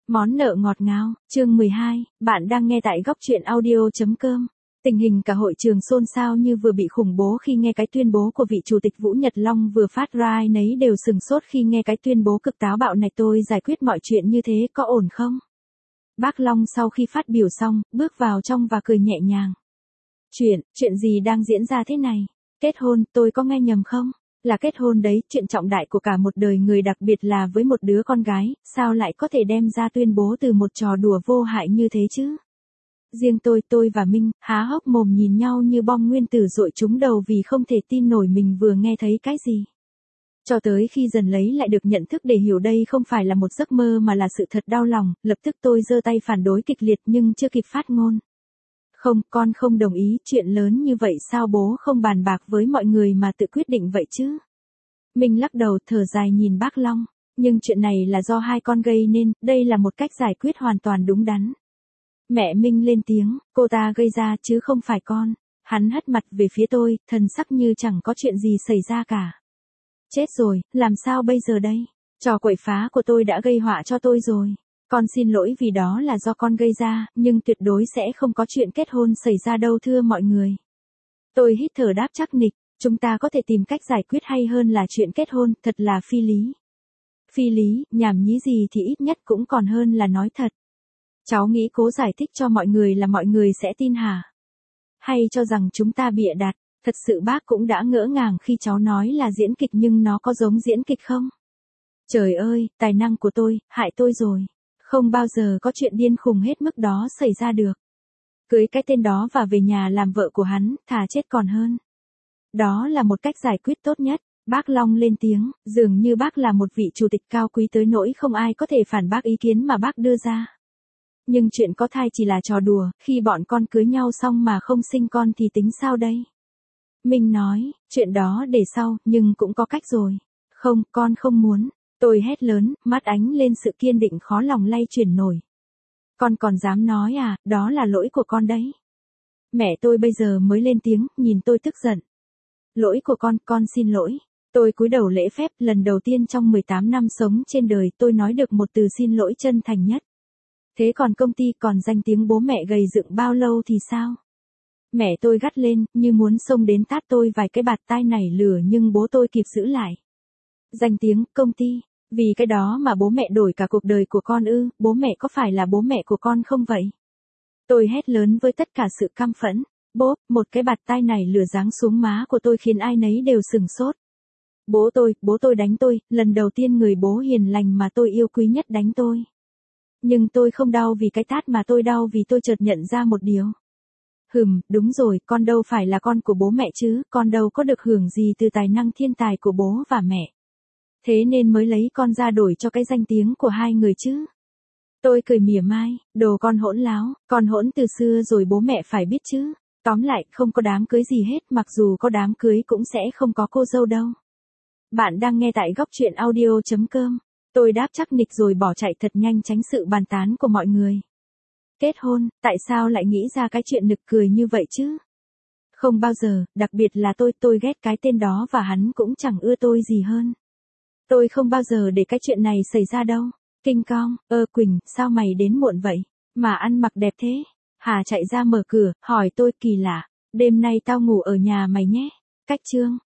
Món nợ ngọt ngào, chương 12, bạn đang nghe tại góc truyện audio.com. Tình hình cả hội trường xôn xao như vừa bị khủng bố khi nghe cái tuyên bố của vị chủ tịch Vũ Nhật Long vừa phát ra, ai nấy đều sừng sốt khi nghe cái tuyên bố cực táo bạo này. Tôi giải quyết mọi chuyện như thế có ổn không? Bác Long sau khi phát biểu xong, bước vào trong và cười nhẹ nhàng. Chuyện gì đang diễn ra thế này? Kết hôn, tôi có nghe nhầm không? Là kết hôn đấy, chuyện trọng đại của cả một đời người, đặc biệt là với một đứa con gái, sao lại có thể đem ra tuyên bố từ một trò đùa vô hại như thế chứ? Riêng tôi và Minh, há hốc mồm nhìn nhau như bom nguyên tử dội trúng đầu vì không thể tin nổi mình vừa nghe thấy cái gì. Cho tới khi dần lấy lại được nhận thức để hiểu đây không phải là một giấc mơ mà là sự thật đau lòng, lập tức tôi giơ tay phản đối kịch liệt nhưng chưa kịp phát ngôn. Không, con không đồng ý, chuyện lớn như vậy sao bố không bàn bạc với mọi người mà tự quyết định vậy chứ? Minh lắc đầu thở dài nhìn bác Long, nhưng chuyện này là do hai con gây nên, đây là một cách giải quyết hoàn toàn đúng đắn. Mẹ Minh lên tiếng, cô ta gây ra chứ không phải con. Hắn hất mặt về phía tôi, thần sắc như chẳng có chuyện gì xảy ra cả. Chết rồi, làm sao bây giờ đây? Trò quậy phá của tôi đã gây họa cho tôi rồi. Con xin lỗi vì đó là do con gây ra, nhưng tuyệt đối sẽ không có chuyện kết hôn xảy ra đâu thưa mọi người. Tôi hít thở đáp chắc nịch, chúng ta có thể tìm cách giải quyết hay hơn là chuyện kết hôn, thật là phi lý. Phi lý, nhảm nhí gì thì ít nhất cũng còn hơn là nói thật. Cháu nghĩ cố giải thích cho mọi người là mọi người sẽ tin hả? Hay cho rằng chúng ta bịa đặt, thật sự bác cũng đã ngỡ ngàng khi cháu nói là diễn kịch nhưng nó có giống diễn kịch không? Trời ơi, tài năng của tôi, hại tôi rồi. Không bao giờ có chuyện điên khùng hết mức đó xảy ra được. Cưới cái tên đó và về nhà làm vợ của hắn, thà chết còn hơn. Đó là một cách giải quyết tốt nhất. Bác Long lên tiếng, dường như bác là một vị chủ tịch cao quý tới nỗi không ai có thể phản bác ý kiến mà bác đưa ra. Nhưng chuyện có thai chỉ là trò đùa, khi bọn con cưới nhau xong mà không sinh con thì tính sao đây? Minh nói, chuyện đó để sau, nhưng cũng có cách rồi. Không, con không muốn. Tôi hét lớn, mắt ánh lên sự kiên định khó lòng lay chuyển nổi. Con còn dám nói à, đó là lỗi của con đấy. Mẹ tôi bây giờ mới lên tiếng, nhìn tôi tức giận. Lỗi của con xin lỗi. Tôi cúi đầu lễ phép, lần đầu tiên trong 18 năm sống trên đời tôi nói được một từ xin lỗi chân thành nhất. Thế còn công ty, còn danh tiếng bố mẹ gầy dựng bao lâu thì sao? Mẹ tôi gắt lên, như muốn xông đến tát tôi vài cái bạt tai nảy lửa nhưng bố tôi kịp giữ lại. Danh tiếng, công ty, vì cái đó mà bố mẹ đổi cả cuộc đời của con ư? Bố mẹ có phải là bố mẹ của con không vậy? Tôi hét lớn với tất cả sự căm phẫn. Bốp, một cái bạt tai nảy lửa giáng xuống má của tôi khiến ai nấy đều sửng sốt. Bố tôi đánh tôi, lần đầu tiên người bố hiền lành mà tôi yêu quý nhất đánh tôi. Nhưng tôi không đau vì cái tát mà tôi đau vì tôi chợt nhận ra một điều. Đúng rồi, con đâu phải là con của bố mẹ chứ, con đâu có được hưởng gì từ tài năng thiên tài của bố và mẹ. Thế nên mới lấy con ra đổi cho cái danh tiếng của hai người chứ. Tôi cười mỉa mai, đồ con hỗn láo, con hỗn từ xưa rồi bố mẹ phải biết chứ. Tóm lại, không có đám cưới gì hết, mặc dù có đám cưới cũng sẽ không có cô dâu đâu. Bạn đang nghe tại góc truyện audio.com. Tôi đáp chắc nịch rồi bỏ chạy thật nhanh tránh sự bàn tán của mọi người. Kết hôn, tại sao lại nghĩ ra cái chuyện nực cười như vậy chứ? Không bao giờ, đặc biệt là tôi ghét cái tên đó và hắn cũng chẳng ưa tôi gì hơn. Tôi không bao giờ để cái chuyện này xảy ra đâu. Kinh Cong, Quỳnh, sao mày đến muộn vậy? Mà ăn mặc đẹp thế? Hà chạy ra mở cửa, hỏi tôi kỳ lạ. Đêm nay tao ngủ ở nhà mày nhé. Cách chương.